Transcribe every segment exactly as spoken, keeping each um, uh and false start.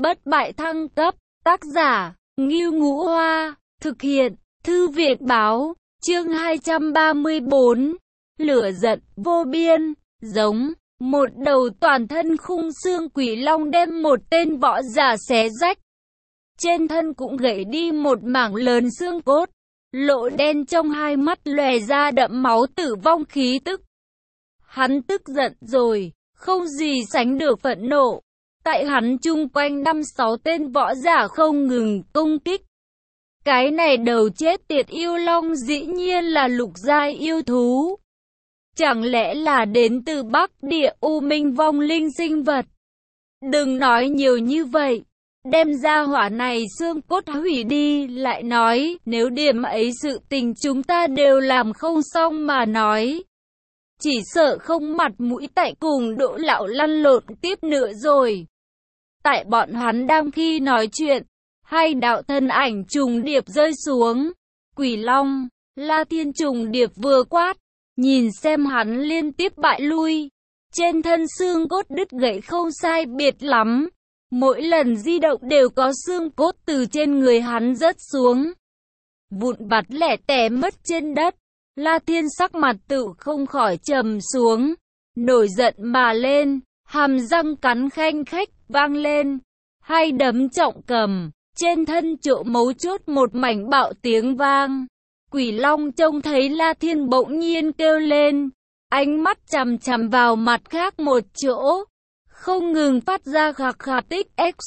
Bất bại thăng cấp, tác giả, Ngưu Ngũ Hoa, thực hiện, Thư viện Báo, chương hai trăm ba mươi bốn, lửa giận, vô biên, giống, một đầu toàn thân khung xương quỷ long đem một tên võ giả xé rách. Trên thân cũng gãy đi một mảng lớn xương cốt, lỗ đen trong hai mắt lòe ra đậm máu tử vong khí tức. Hắn tức giận rồi, không gì sánh được phẫn nộ. Tại hắn chung quanh năm sáu tên võ giả không ngừng công kích. Cái này đầu chết tiệt yêu long dĩ nhiên là lục giai yêu thú. Chẳng lẽ là đến từ Bắc Địa U Minh vong linh sinh vật? Đừng nói nhiều như vậy. Đem ra hỏa này xương cốt hủy đi, lại nói, nếu điểm ấy sự tình chúng ta đều làm không xong mà nói. Chỉ sợ không mặt mũi tại cùng Đỗ lão lăn lộn tiếp nữa rồi. Tại bọn hắn đang khi nói chuyện, hai đạo thân ảnh trùng điệp rơi xuống. Quỷ Long, La Thiên trùng điệp vừa quát, nhìn xem hắn liên tiếp bại lui. Trên thân xương cốt đứt gãy không sai biệt lắm. Mỗi lần di động đều có xương cốt từ trên người hắn rớt xuống. Vụn vặt lẻ tẻ mất trên đất. La Thiên sắc mặt tự không khỏi trầm xuống. Nổi giận mà lên, hàm răng cắn khanh khách vang lên. Hai đấm trọng cầm, trên thân chỗ mấu chốt một mảnh bạo tiếng vang. Quỷ Long trông thấy La Thiên bỗng nhiên kêu lên. Ánh mắt chằm chằm vào mặt khác một chỗ. Không ngừng phát ra khạc khạc tích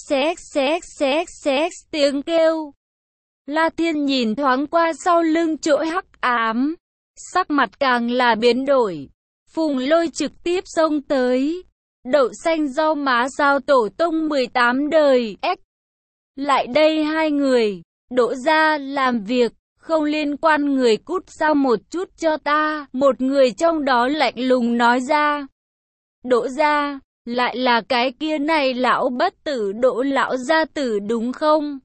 xx tiếng kêu. La Thiên nhìn thoáng qua sau lưng chỗ hắc ám. Sắc mặt càng là biến đổi. Phùng Lôi trực tiếp xông tới. Đậu xanh rau má sao tổ tông mười tám đời X. Lại đây hai người. Đỗ ra làm việc. Không liên quan người cút sang một chút cho ta. Một người trong đó lạnh lùng nói ra. Đỗ ra. Lại là cái kia này lão bất tử Đỗ lão gia tử đúng không?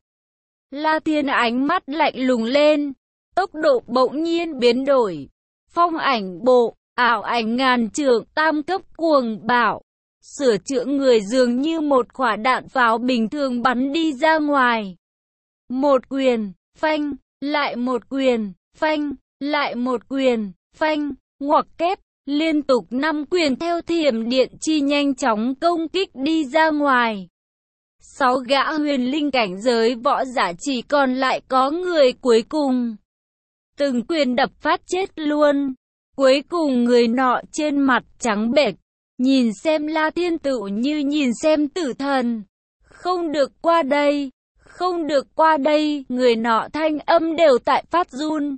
La Thiên ánh mắt lạnh lùng lên. Tốc độ bỗng nhiên biến đổi. Phong ảnh bộ, ảo ảnh ngàn trượng, tam cấp cuồng bạo. Sửa chữa người dường như một quả đạn pháo bình thường bắn đi ra ngoài. Một quyền, phanh, lại một quyền, phanh, lại một quyền, phanh, ngoặc kép. Liên tục năm quyền theo thiểm điện chi nhanh chóng công kích đi ra ngoài. Sáu gã huyền linh cảnh giới võ giả chỉ còn lại có người cuối cùng. Từng quyền đập phát chết luôn. Cuối cùng người nọ trên mặt trắng bệch. Nhìn xem La Thiên tự như nhìn xem tử thần. Không được qua đây. Không được qua đây. Người nọ thanh âm đều tại phát run.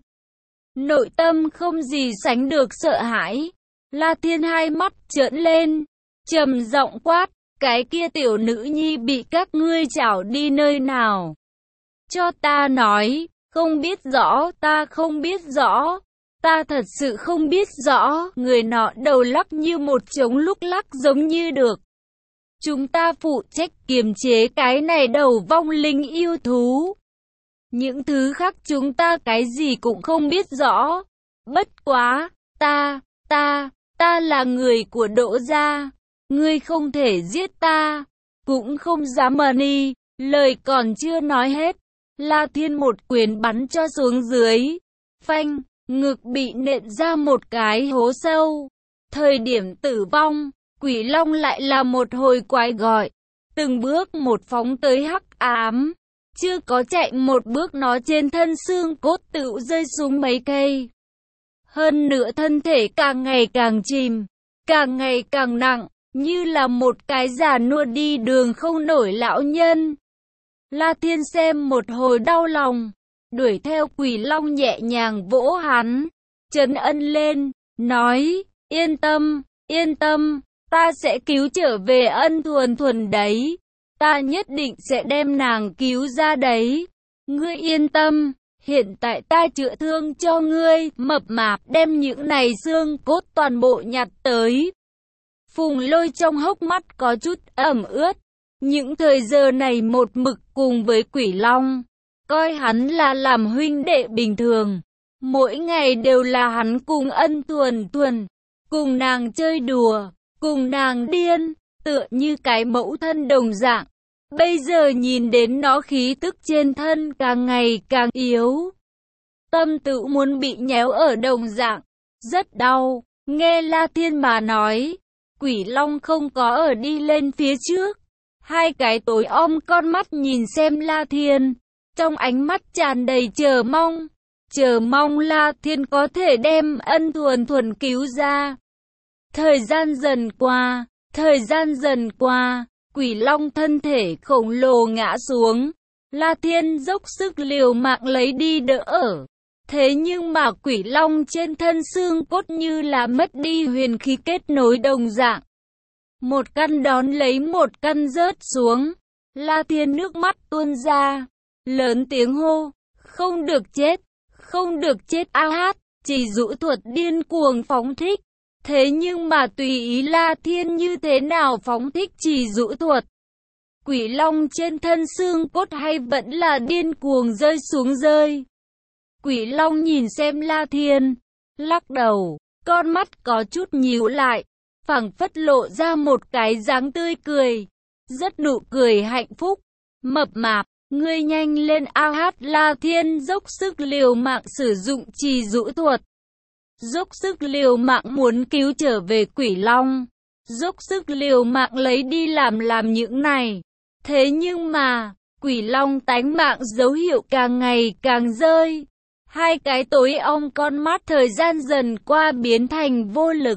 Nội tâm không gì sánh được sợ hãi. La Thiên hai mắt trợn lên, trầm giọng quát, cái kia tiểu nữ nhi bị các ngươi chảo đi nơi nào? Cho ta nói, không biết rõ, ta không biết rõ, ta thật sự không biết rõ. Người nọ đầu lắc như một trống lúc lắc giống như được. Chúng ta phụ trách kiềm chế cái này đầu vong linh yêu thú. Những thứ khác chúng ta cái gì cũng không biết rõ. Bất quá, ta, ta... Ta là người của Đỗ gia, ngươi không thể giết ta, cũng không dám mờ ni. Lời còn chưa nói hết, La Thiên một quyền bắn cho xuống dưới. Phanh, ngực bị nện ra một cái hố sâu. Thời điểm tử vong, Quỷ Long lại là một hồi quái gọi. Từng bước một phóng tới hắc ám. Chưa có chạy một bước nó trên thân xương cốt tự rơi xuống mấy cây. Hơn nữa thân thể càng ngày càng chìm, càng ngày càng nặng, như là một cái già nua đi đường không nổi lão nhân. La Thiên xem một hồi đau lòng, đuổi theo Quỷ Long nhẹ nhàng vỗ hắn, trấn ân lên, nói, yên tâm, yên tâm, ta sẽ cứu trở về Ân Thuần Thuần đấy, ta nhất định sẽ đem nàng cứu ra đấy, ngươi yên tâm. Hiện tại ta chữa thương cho ngươi, mập mạp đem những này xương cốt toàn bộ nhặt tới. Phùng Lôi trong hốc mắt có chút ẩm ướt. Những thời giờ này một mực cùng với Quỷ Long. Coi hắn là làm huynh đệ bình thường. Mỗi ngày đều là hắn cùng Ân Thuần Thuần. Cùng nàng chơi đùa, cùng nàng điên, tựa như cái mẫu thân đồng dạng. bây giờ nhìn đến nó khí tức trên thân càng ngày càng yếu. Tâm tự muốn bị nhéo ở đồng dạng, rất đau. Nghe La Thiên mà nói, Quỷ Long không có ở đi lên phía trước. Hai cái tối om con mắt nhìn xem La Thiên, trong ánh mắt tràn đầy chờ mong. Chờ mong La Thiên có thể đem Ân Thuần Thuần cứu ra. Thời gian dần qua, thời gian dần qua, Quỷ Long thân thể khổng lồ ngã xuống. La Thiên dốc sức liều mạng lấy đi đỡ ở. Thế nhưng mà Quỷ Long trên thân xương cốt như là mất đi huyền khí kết nối đồng dạng. Một căn đón lấy một căn rớt xuống. La Thiên nước mắt tuôn ra, lớn tiếng hô, không được chết, không được chết a hát, chỉ dụ thuật điên cuồng phóng thích. Thế nhưng mà tùy ý La Thiên như thế nào phóng thích chỉ dụ thuật, Quỷ Long trên thân xương cốt hay vẫn là điên cuồng rơi xuống rơi. Quỷ Long nhìn xem La Thiên, lắc đầu, con mắt có chút nhíu lại, phảng phất lộ ra một cái dáng tươi cười, rất nụ cười hạnh phúc. Mập mạp, ngươi nhanh lên a hát. La Thiên dốc sức liều mạng sử dụng trì dụ thuật, dốc sức liều mạng muốn cứu trở về Quỷ Long, dốc sức liều mạng lấy đi làm làm những này. Thế nhưng mà, Quỷ Long tánh mạng dấu hiệu càng ngày càng rơi. Hai cái tối om con mắt thời gian dần qua biến thành vô lực.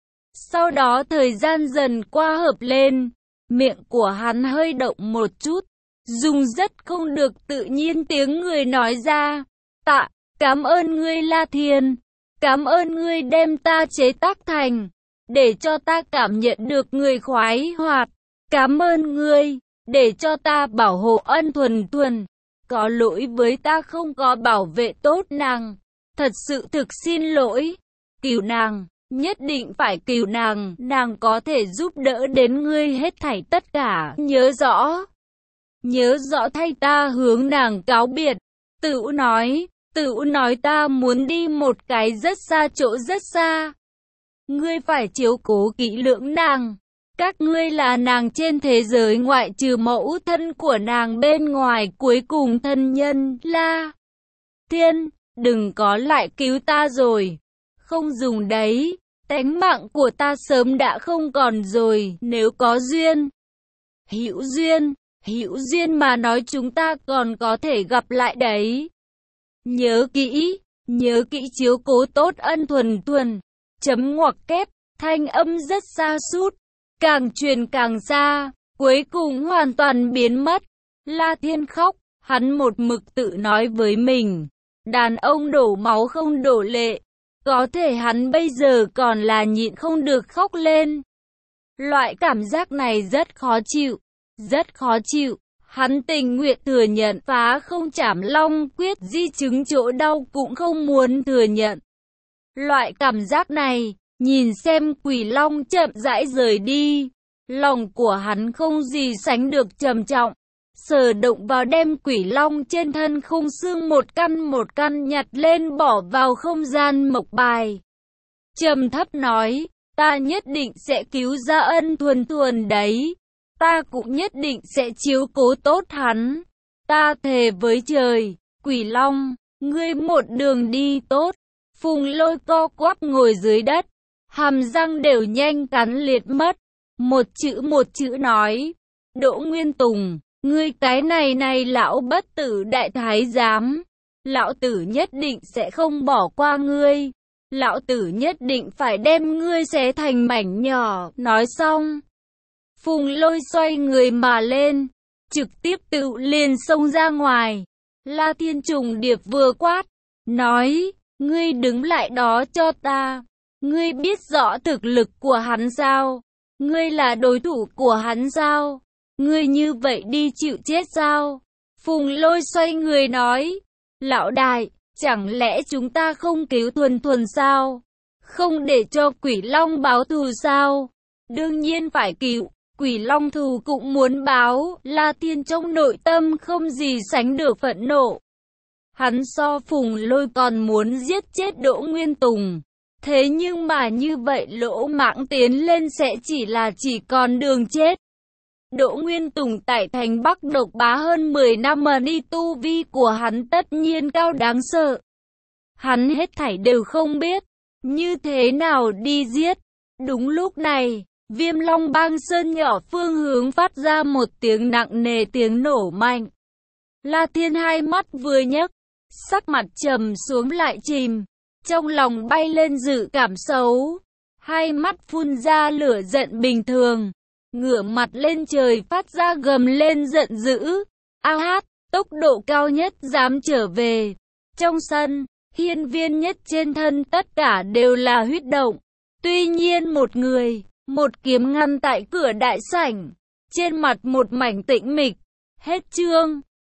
Sau đó thời gian dần qua hợp lên, miệng của hắn hơi động một chút, dùng rất không được tự nhiên tiếng người nói ra, tạ, cảm ơn ngươi La Thiên, cảm ơn ngươi đem ta chế tác thành, để cho ta cảm nhận được người khoái hoạt, cảm ơn ngươi, để cho ta bảo hộ Ân Thuần Thuần. Có lỗi với ta không có bảo vệ tốt nàng, thật sự thực xin lỗi. Cứu nàng, nhất định phải cứu nàng, nàng có thể giúp đỡ đến ngươi hết thảy tất cả, nhớ rõ. Nhớ rõ thay ta hướng nàng cáo biệt. Tự nói, tự nói ta muốn đi một cái rất xa chỗ rất xa. Ngươi phải chiếu cố kỹ lưỡng nàng. Các ngươi là nàng trên thế giới ngoại trừ mẫu thân của nàng bên ngoài cuối cùng thân nhân. La Thiên, đừng có lại cứu ta rồi. Không dùng đấy, tánh mạng của ta sớm đã không còn rồi. Nếu có duyên, hữu duyên, hữu duyên mà nói chúng ta còn có thể gặp lại đấy. Nhớ kỹ, nhớ kỹ chiếu cố tốt Ân Thuần Thuần. Chấm ngoặc kép, thanh âm rất xa sút, càng truyền càng xa, cuối cùng hoàn toàn biến mất. La Thiên khóc, hắn một mực tự nói với mình, đàn ông đổ máu không đổ lệ. Có thể hắn bây giờ còn là nhịn không được khóc lên. Loại cảm giác này rất khó chịu, rất khó chịu. Hắn tình nguyện thừa nhận phá không trảm long quyết, di chứng chỗ đau cũng không muốn thừa nhận. Loại cảm giác này, nhìn xem Quỷ Long chậm rãi rời đi, lòng của hắn không gì sánh được trầm trọng. Sờ động vào đem Quỷ Long trên thân khung xương một căn một căn nhặt lên bỏ vào không gian mộc bài. Trầm thấp nói, ta nhất định sẽ cứu ra Ân Thuần Thuần đấy. Ta cũng nhất định sẽ chiếu cố tốt hắn. Ta thề với trời, Quỷ Long, ngươi một đường đi tốt. Phùng Lôi co quắp ngồi dưới đất, hàm răng đều nhanh cắn liệt mất. Một chữ một chữ nói, Đỗ Nguyên Tùng, ngươi cái này này lão bất tử đại thái giám. Lão tử nhất định sẽ không bỏ qua ngươi. Lão tử nhất định phải đem ngươi xé thành mảnh nhỏ. Nói xong, Phùng Lôi xoay người mà lên, trực tiếp tự liền xông ra ngoài. La Thiên trùng điệp vừa quát, nói, ngươi đứng lại đó cho ta. Ngươi biết rõ thực lực của hắn sao? Ngươi là đối thủ của hắn sao? Ngươi như vậy đi chịu chết sao? Phùng Lôi xoay người nói, lão đại, chẳng lẽ chúng ta không cứu Thuần Thuần sao? Không để cho Quỷ Long báo thù sao? Đương nhiên phải cứu. Quỷ Long thù cũng muốn báo. La Thiên trong nội tâm không gì sánh được phẫn nộ. Hắn so Phùng Lôi còn muốn giết chết Đỗ Nguyên Tùng. Thế nhưng mà như vậy lỗ mãng tiến lên sẽ chỉ là chỉ còn đường chết. Đỗ Nguyên Tùng tại thành Bắc độc bá hơn mười năm mà đi tu vi của hắn tất nhiên cao đáng sợ. Hắn hết thảy đều không biết, như thế nào đi giết. Đúng lúc này, Viêm Long Bang Sơn nhỏ phương hướng phát ra một tiếng nặng nề, tiếng nổ mạnh. La Thiên hai mắt vừa nhấc, sắc mặt trầm xuống lại chìm, trong lòng bay lên dự cảm xấu, hai mắt phun ra lửa giận bình thường, ngửa mặt lên trời phát ra gầm lên giận dữ. A hát, tốc độ cao nhất dám trở về. Trong sân, hiên viên nhất trên thân tất cả đều là huyết động. Tuy nhiên một người, một kiếm ngăn tại cửa đại sảnh, trên mặt một mảnh tĩnh mịch. Hết chương.